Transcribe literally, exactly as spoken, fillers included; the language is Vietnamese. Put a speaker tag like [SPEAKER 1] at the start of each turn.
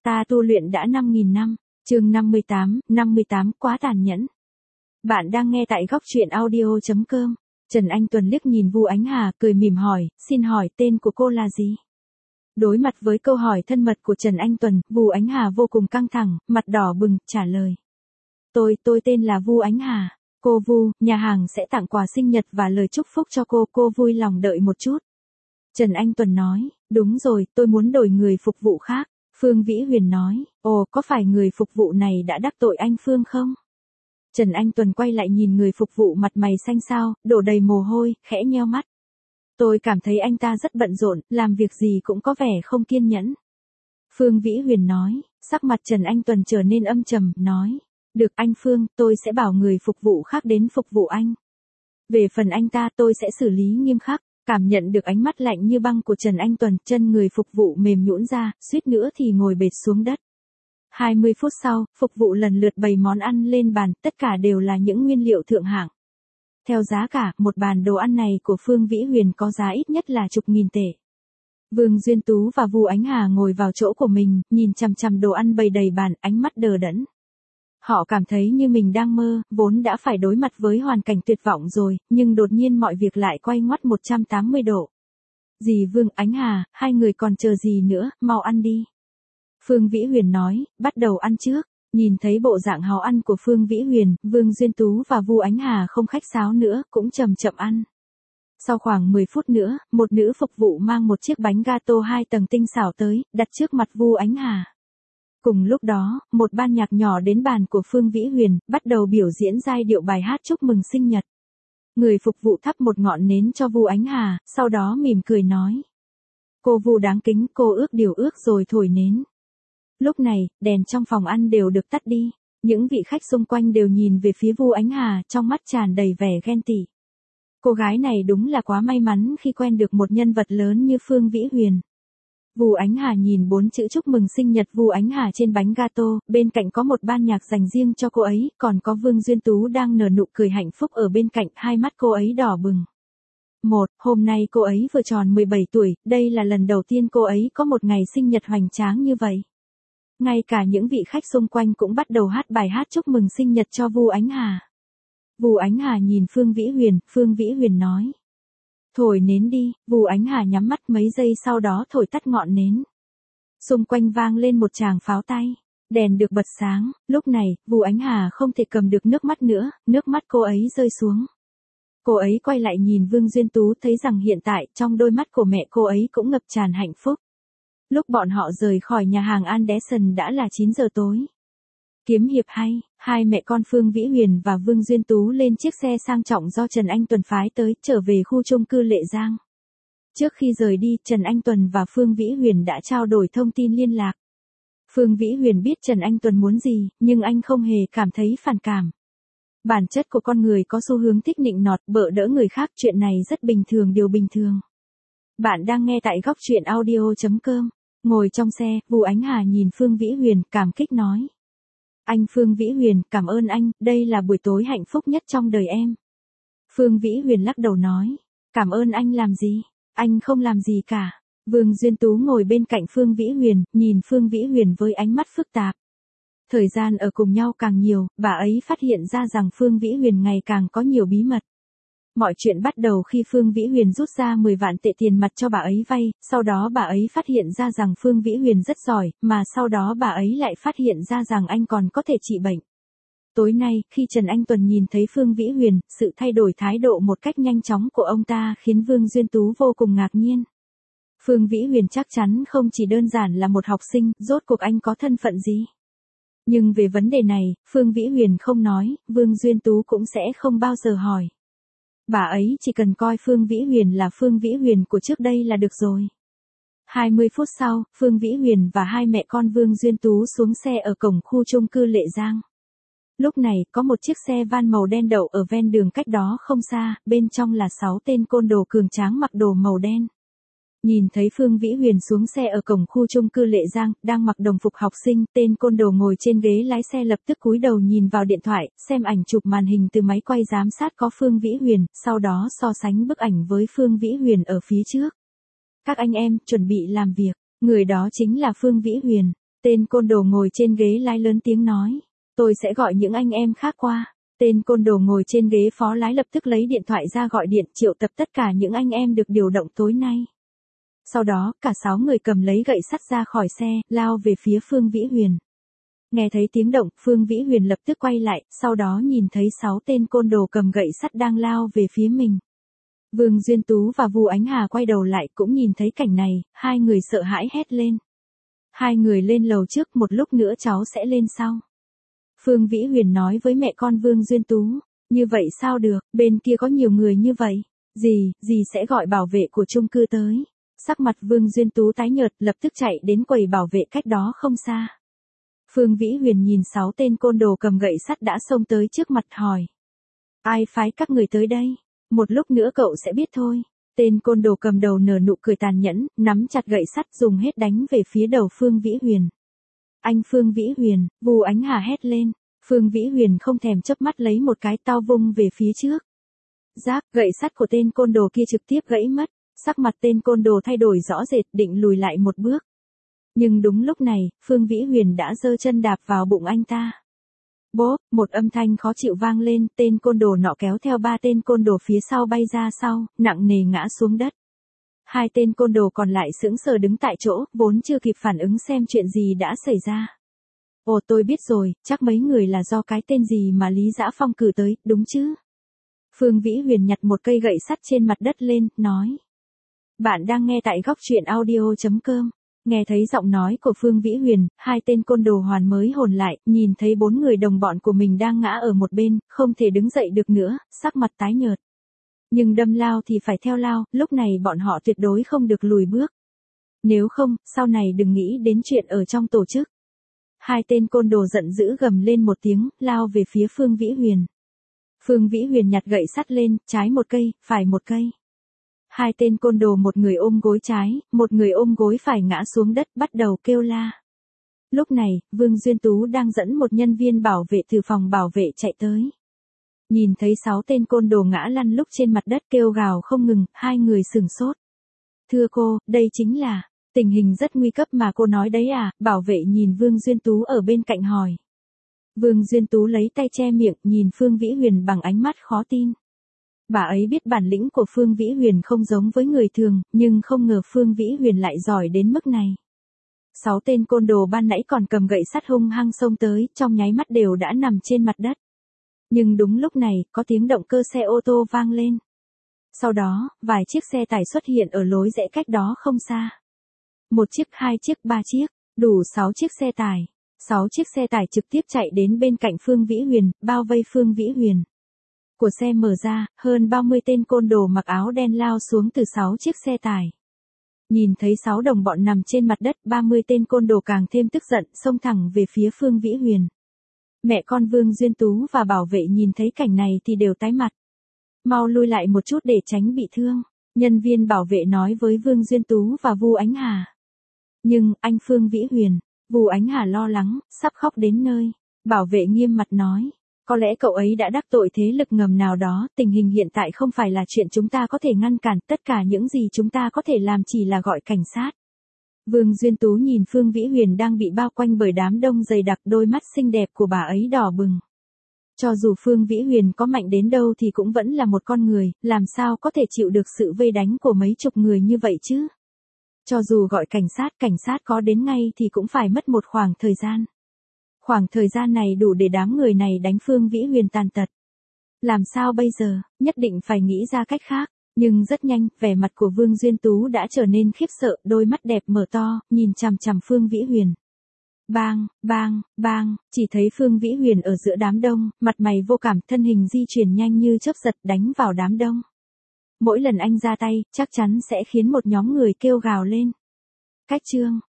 [SPEAKER 1] Ta tu luyện đã năm nghìn năm, chương năm mươi tám, năm mươi tám quá tàn nhẫn. Bạn đang nghe tại góc truyện audio chấm com. Trần Anh Tuần liếc nhìn Vu Ánh Hà, cười mỉm hỏi, xin hỏi tên của cô là gì? Đối mặt với câu hỏi thân mật của Trần Anh Tuần, Vu Ánh Hà vô cùng căng thẳng, mặt đỏ bừng, trả lời. Tôi, tôi tên là Vu Ánh Hà. Cô Vu, nhà hàng sẽ tặng quà sinh nhật và lời chúc phúc cho cô, cô vui lòng đợi một chút. Trần Anh Tuần nói, đúng rồi, tôi muốn đổi người phục vụ khác. Phương Vĩ Huyền nói, ồ, có phải người phục vụ này đã đắc tội anh Phương không? Trần Anh Tuần quay lại nhìn người phục vụ mặt mày xanh xao, đổ đầy mồ hôi, khẽ nheo mắt. Tôi cảm thấy anh ta rất bận rộn, làm việc gì cũng có vẻ không kiên nhẫn. Phương Vĩ Huyền nói, sắc mặt Trần Anh Tuần trở nên âm trầm, nói, được anh Phương, tôi sẽ bảo người phục vụ khác đến phục vụ anh. Về phần anh ta tôi sẽ xử lý nghiêm khắc. Cảm nhận được ánh mắt lạnh như băng của Trần Anh Tuần, chân người phục vụ mềm nhũn ra, suýt nữa thì ngồi bệt xuống đất. hai mươi phút sau, phục vụ lần lượt bày món ăn lên bàn, tất cả đều là những nguyên liệu thượng hạng. Theo giá cả, một bàn đồ ăn này của Phương Vĩ Huyền có giá ít nhất là chục nghìn tệ. Vương Duyên Tú và Vu Ánh Hà ngồi vào chỗ của mình, nhìn chằm chằm đồ ăn bày đầy bàn, ánh mắt đờ đẫn. Họ cảm thấy như mình đang mơ, vốn đã phải đối mặt với hoàn cảnh tuyệt vọng rồi, nhưng đột nhiên mọi việc lại quay ngoắt một trăm tám mươi độ. Dì Vương, Ánh Hà, hai người còn chờ gì nữa, mau ăn đi. Phương Vĩ Huyền nói, bắt đầu ăn trước. Nhìn thấy bộ dạng háo ăn của Phương Vĩ Huyền, Vương Duyên Tú và Vu Ánh Hà không khách sáo nữa, cũng chậm chậm ăn. Sau khoảng mười phút nữa, một nữ phục vụ mang một chiếc bánh gato hai tầng tinh xảo tới, đặt trước mặt Vu Ánh Hà. Cùng lúc đó, một ban nhạc nhỏ đến bàn của Phương Vĩ Huyền, bắt đầu biểu diễn giai điệu bài hát chúc mừng sinh nhật. Người phục vụ thắp một ngọn nến cho Vu Ánh Hà, sau đó mỉm cười nói. Cô Vu đáng kính, cô ước điều ước rồi thổi nến. Lúc này, đèn trong phòng ăn đều được tắt đi. Những vị khách xung quanh đều nhìn về phía Vu Ánh Hà, trong mắt tràn đầy vẻ ghen tị. Cô gái này đúng là quá may mắn khi quen được một nhân vật lớn như Phương Vĩ Huyền. Vu Ánh Hà nhìn bốn chữ chúc mừng sinh nhật Vu Ánh Hà trên bánh gato, bên cạnh có một ban nhạc dành riêng cho cô ấy, còn có Vương Duyên Tú đang nở nụ cười hạnh phúc ở bên cạnh, hai mắt cô ấy đỏ bừng. Một, hôm nay cô ấy vừa tròn mười bảy tuổi, đây là lần đầu tiên cô ấy có một ngày sinh nhật hoành tráng như vậy. Ngay cả những vị khách xung quanh cũng bắt đầu hát bài hát chúc mừng sinh nhật cho Vu Ánh Hà. Vu Ánh Hà nhìn Phương Vĩ Huyền, Phương Vĩ Huyền nói. Thổi nến đi, Vu Ánh Hà nhắm mắt mấy giây sau đó thổi tắt ngọn nến. Xung quanh vang lên một tràng pháo tay, đèn được bật sáng, lúc này, Vu Ánh Hà không thể cầm được nước mắt nữa, nước mắt cô ấy rơi xuống. Cô ấy quay lại nhìn Vương Duyên Tú thấy rằng hiện tại, trong đôi mắt của mẹ cô ấy cũng ngập tràn hạnh phúc. Lúc bọn họ rời khỏi nhà hàng Anderson đã là chín giờ tối. Kiếm hiệp hay, hai mẹ con Phương Vĩ Huyền và Vương Duyên Tú lên chiếc xe sang trọng do Trần Anh Tuần phái tới, trở về khu chung cư Lệ Giang. Trước khi rời đi, Trần Anh Tuần và Phương Vĩ Huyền đã trao đổi thông tin liên lạc. Phương Vĩ Huyền biết Trần Anh Tuần muốn gì, nhưng anh không hề cảm thấy phản cảm. Bản chất của con người có xu hướng thích nịnh nọt, bợ đỡ người khác, chuyện này rất bình thường, điều bình thường. Bạn đang nghe tại góc truyện audio chấm com. Ngồi trong xe, Vu Ánh Hà nhìn Phương Vĩ Huyền, cảm kích nói. Anh Phương Vĩ Huyền, cảm ơn anh, đây là buổi tối hạnh phúc nhất trong đời em. Phương Vĩ Huyền lắc đầu nói. Cảm ơn anh làm gì? Anh không làm gì cả. Vương Duyên Tú ngồi bên cạnh Phương Vĩ Huyền, nhìn Phương Vĩ Huyền với ánh mắt phức tạp. Thời gian ở cùng nhau càng nhiều, bà ấy phát hiện ra rằng Phương Vĩ Huyền ngày càng có nhiều bí mật. Mọi chuyện bắt đầu khi Phương Vĩ Huyền rút ra mười vạn tệ tiền mặt cho bà ấy vay, sau đó bà ấy phát hiện ra rằng Phương Vĩ Huyền rất giỏi, mà sau đó bà ấy lại phát hiện ra rằng anh còn có thể trị bệnh. Tối nay, khi Trần Anh Tuần nhìn thấy Phương Vĩ Huyền, sự thay đổi thái độ một cách nhanh chóng của ông ta khiến Vương Duyên Tú vô cùng ngạc nhiên. Phương Vĩ Huyền chắc chắn không chỉ đơn giản là một học sinh, rốt cuộc anh có thân phận gì? Nhưng về vấn đề này, Phương Vĩ Huyền không nói, Vương Duyên Tú cũng sẽ không bao giờ hỏi. Bà ấy chỉ cần coi Phương Vĩ Huyền là Phương Vĩ Huyền của trước đây là được rồi. hai mươi phút sau, Phương Vĩ Huyền và hai mẹ con Vương Duyên Tú xuống xe ở cổng khu chung cư Lệ Giang. Lúc này, có một chiếc xe van màu đen đậu ở ven đường cách đó không xa, bên trong là sáu tên côn đồ cường tráng mặc đồ màu đen. Nhìn thấy Phương Vĩ Huyền xuống xe ở cổng khu chung cư Lệ Giang, đang mặc đồng phục học sinh, tên côn đồ ngồi trên ghế lái xe lập tức cúi đầu nhìn vào điện thoại, xem ảnh chụp màn hình từ máy quay giám sát có Phương Vĩ Huyền, sau đó so sánh bức ảnh với Phương Vĩ Huyền ở phía trước. Các anh em, chuẩn bị làm việc, người đó chính là Phương Vĩ Huyền. Tên côn đồ ngồi trên ghế lái lớn tiếng nói. Tôi sẽ gọi những anh em khác qua. Tên côn đồ ngồi trên ghế phó lái lập tức lấy điện thoại ra gọi điện triệu tập tất cả những anh em được điều động tối nay. Sau đó, cả sáu người cầm lấy gậy sắt ra khỏi xe, lao về phía Phương Vĩ Huyền. Nghe thấy tiếng động, Phương Vĩ Huyền lập tức quay lại, sau đó nhìn thấy sáu tên côn đồ cầm gậy sắt đang lao về phía mình. Vương Duyên Tú và Vu Ánh Hà quay đầu lại cũng nhìn thấy cảnh này, hai người sợ hãi hét lên. Hai người lên lầu trước, một lúc nữa cháu sẽ lên sau. Phương Vĩ Huyền nói với mẹ con Vương Duyên Tú, như vậy sao được, bên kia có nhiều người như vậy, dì, dì sẽ gọi bảo vệ của chung cư tới. Sắc mặt Vương Duyên Tú tái nhợt lập tức chạy đến quầy bảo vệ cách đó không xa. Phương Vĩ Huyền nhìn sáu tên côn đồ cầm gậy sắt đã xông tới trước mặt hỏi. Ai phái các người tới đây? Một lúc nữa cậu sẽ biết thôi. Tên côn đồ cầm đầu nở nụ cười tàn nhẫn, nắm chặt gậy sắt dùng hết đánh về phía đầu Phương Vĩ Huyền. Anh Phương Vĩ Huyền, Vu Ánh Hà hét lên. Phương Vĩ Huyền không thèm chớp mắt lấy một cái tao vung về phía trước. Rác, gậy sắt của tên côn đồ kia trực tiếp gãy mất. Sắc mặt tên côn đồ thay đổi rõ rệt định lùi lại một bước. Nhưng đúng lúc này, Phương Vĩ Huyền đã giơ chân đạp vào bụng anh ta. Bốp, một âm thanh khó chịu vang lên, tên côn đồ nọ kéo theo ba tên côn đồ phía sau bay ra sau, nặng nề ngã xuống đất. Hai tên côn đồ còn lại sững sờ đứng tại chỗ, vốn chưa kịp phản ứng xem chuyện gì đã xảy ra. Ồ tôi biết rồi, chắc mấy người là do cái tên gì mà Lý Dã Phong cử tới, đúng chứ? Phương Vĩ Huyền nhặt một cây gậy sắt trên mặt đất lên, nói. Bạn đang nghe tại góc truyện audio chấm com. Nghe thấy giọng nói của Phương Vĩ Huyền, hai tên côn đồ hoàn mới hồn lại, nhìn thấy bốn người đồng bọn của mình đang ngã ở một bên, không thể đứng dậy được nữa, sắc mặt tái nhợt. Nhưng đâm lao thì phải theo lao, lúc này bọn họ tuyệt đối không được lùi bước. Nếu không, sau này đừng nghĩ đến chuyện ở trong tổ chức. Hai tên côn đồ giận dữ gầm lên một tiếng, lao về phía Phương Vĩ Huyền. Phương Vĩ Huyền nhặt gậy sắt lên, trái một cây, phải một cây. Hai tên côn đồ một người ôm gối trái, một người ôm gối phải ngã xuống đất bắt đầu kêu la. Lúc này, Vương Duyên Tú đang dẫn một nhân viên bảo vệ từ phòng bảo vệ chạy tới. Nhìn thấy sáu tên côn đồ ngã lăn lúc trên mặt đất kêu gào không ngừng, hai người sửng sốt. Thưa cô, đây chính là, tình hình rất nguy cấp mà cô nói đấy à, bảo vệ nhìn Vương Duyên Tú ở bên cạnh hỏi. Vương Duyên Tú lấy tay che miệng nhìn Phương Vĩ Huyền bằng ánh mắt khó tin. Bà ấy biết bản lĩnh của Phương Vĩ Huyền không giống với người thường, nhưng không ngờ Phương Vĩ Huyền lại giỏi đến mức này. Sáu tên côn đồ ban nãy còn cầm gậy sắt hung hăng xông tới, trong nháy mắt đều đã nằm trên mặt đất. Nhưng đúng lúc này, có tiếng động cơ xe ô tô vang lên. Sau đó, vài chiếc xe tải xuất hiện ở lối rẽ cách đó không xa. Một chiếc, hai chiếc, ba chiếc, đủ sáu chiếc xe tải. Sáu chiếc xe tải trực tiếp chạy đến bên cạnh Phương Vĩ Huyền, bao vây Phương Vĩ Huyền. Của xe mở ra, hơn ba mươi tên côn đồ mặc áo đen lao xuống từ sáu chiếc xe tải. Nhìn thấy sáu đồng bọn nằm trên mặt đất, ba mươi tên côn đồ càng thêm tức giận, xông thẳng về phía Phương Vĩ Huyền. Mẹ con Vương Duyên Tú và bảo vệ nhìn thấy cảnh này thì đều tái mặt. Mau lui lại một chút để tránh bị thương, nhân viên bảo vệ nói với Vương Duyên Tú và Vu Ánh Hà. Nhưng, anh Phương Vĩ Huyền, Vu Ánh Hà lo lắng, sắp khóc đến nơi. Bảo vệ nghiêm mặt nói. Có lẽ cậu ấy đã đắc tội thế lực ngầm nào đó, tình hình hiện tại không phải là chuyện chúng ta có thể ngăn cản, tất cả những gì chúng ta có thể làm chỉ là gọi cảnh sát. Vương Duyên Tú nhìn Phương Vĩ Huyền đang bị bao quanh bởi đám đông dày đặc, đôi mắt xinh đẹp của bà ấy đỏ bừng. Cho dù Phương Vĩ Huyền có mạnh đến đâu thì cũng vẫn là một con người, làm sao có thể chịu được sự vây đánh của mấy chục người như vậy chứ? Cho dù gọi cảnh sát, cảnh sát có đến ngay thì cũng phải mất một khoảng thời gian. Khoảng thời gian này đủ để đám người này đánh Phương Vĩ Huyền tàn tật. Làm sao bây giờ, nhất định phải nghĩ ra cách khác. Nhưng rất nhanh, vẻ mặt của Vương Duyên Tú đã trở nên khiếp sợ, đôi mắt đẹp mở to, nhìn chằm chằm Phương Vĩ Huyền. Bang, bang, bang, chỉ thấy Phương Vĩ Huyền ở giữa đám đông, mặt mày vô cảm, thân hình di chuyển nhanh như chớp giật đánh vào đám đông. Mỗi lần anh ra tay, chắc chắn sẽ khiến một nhóm người kêu gào lên. Cách chương,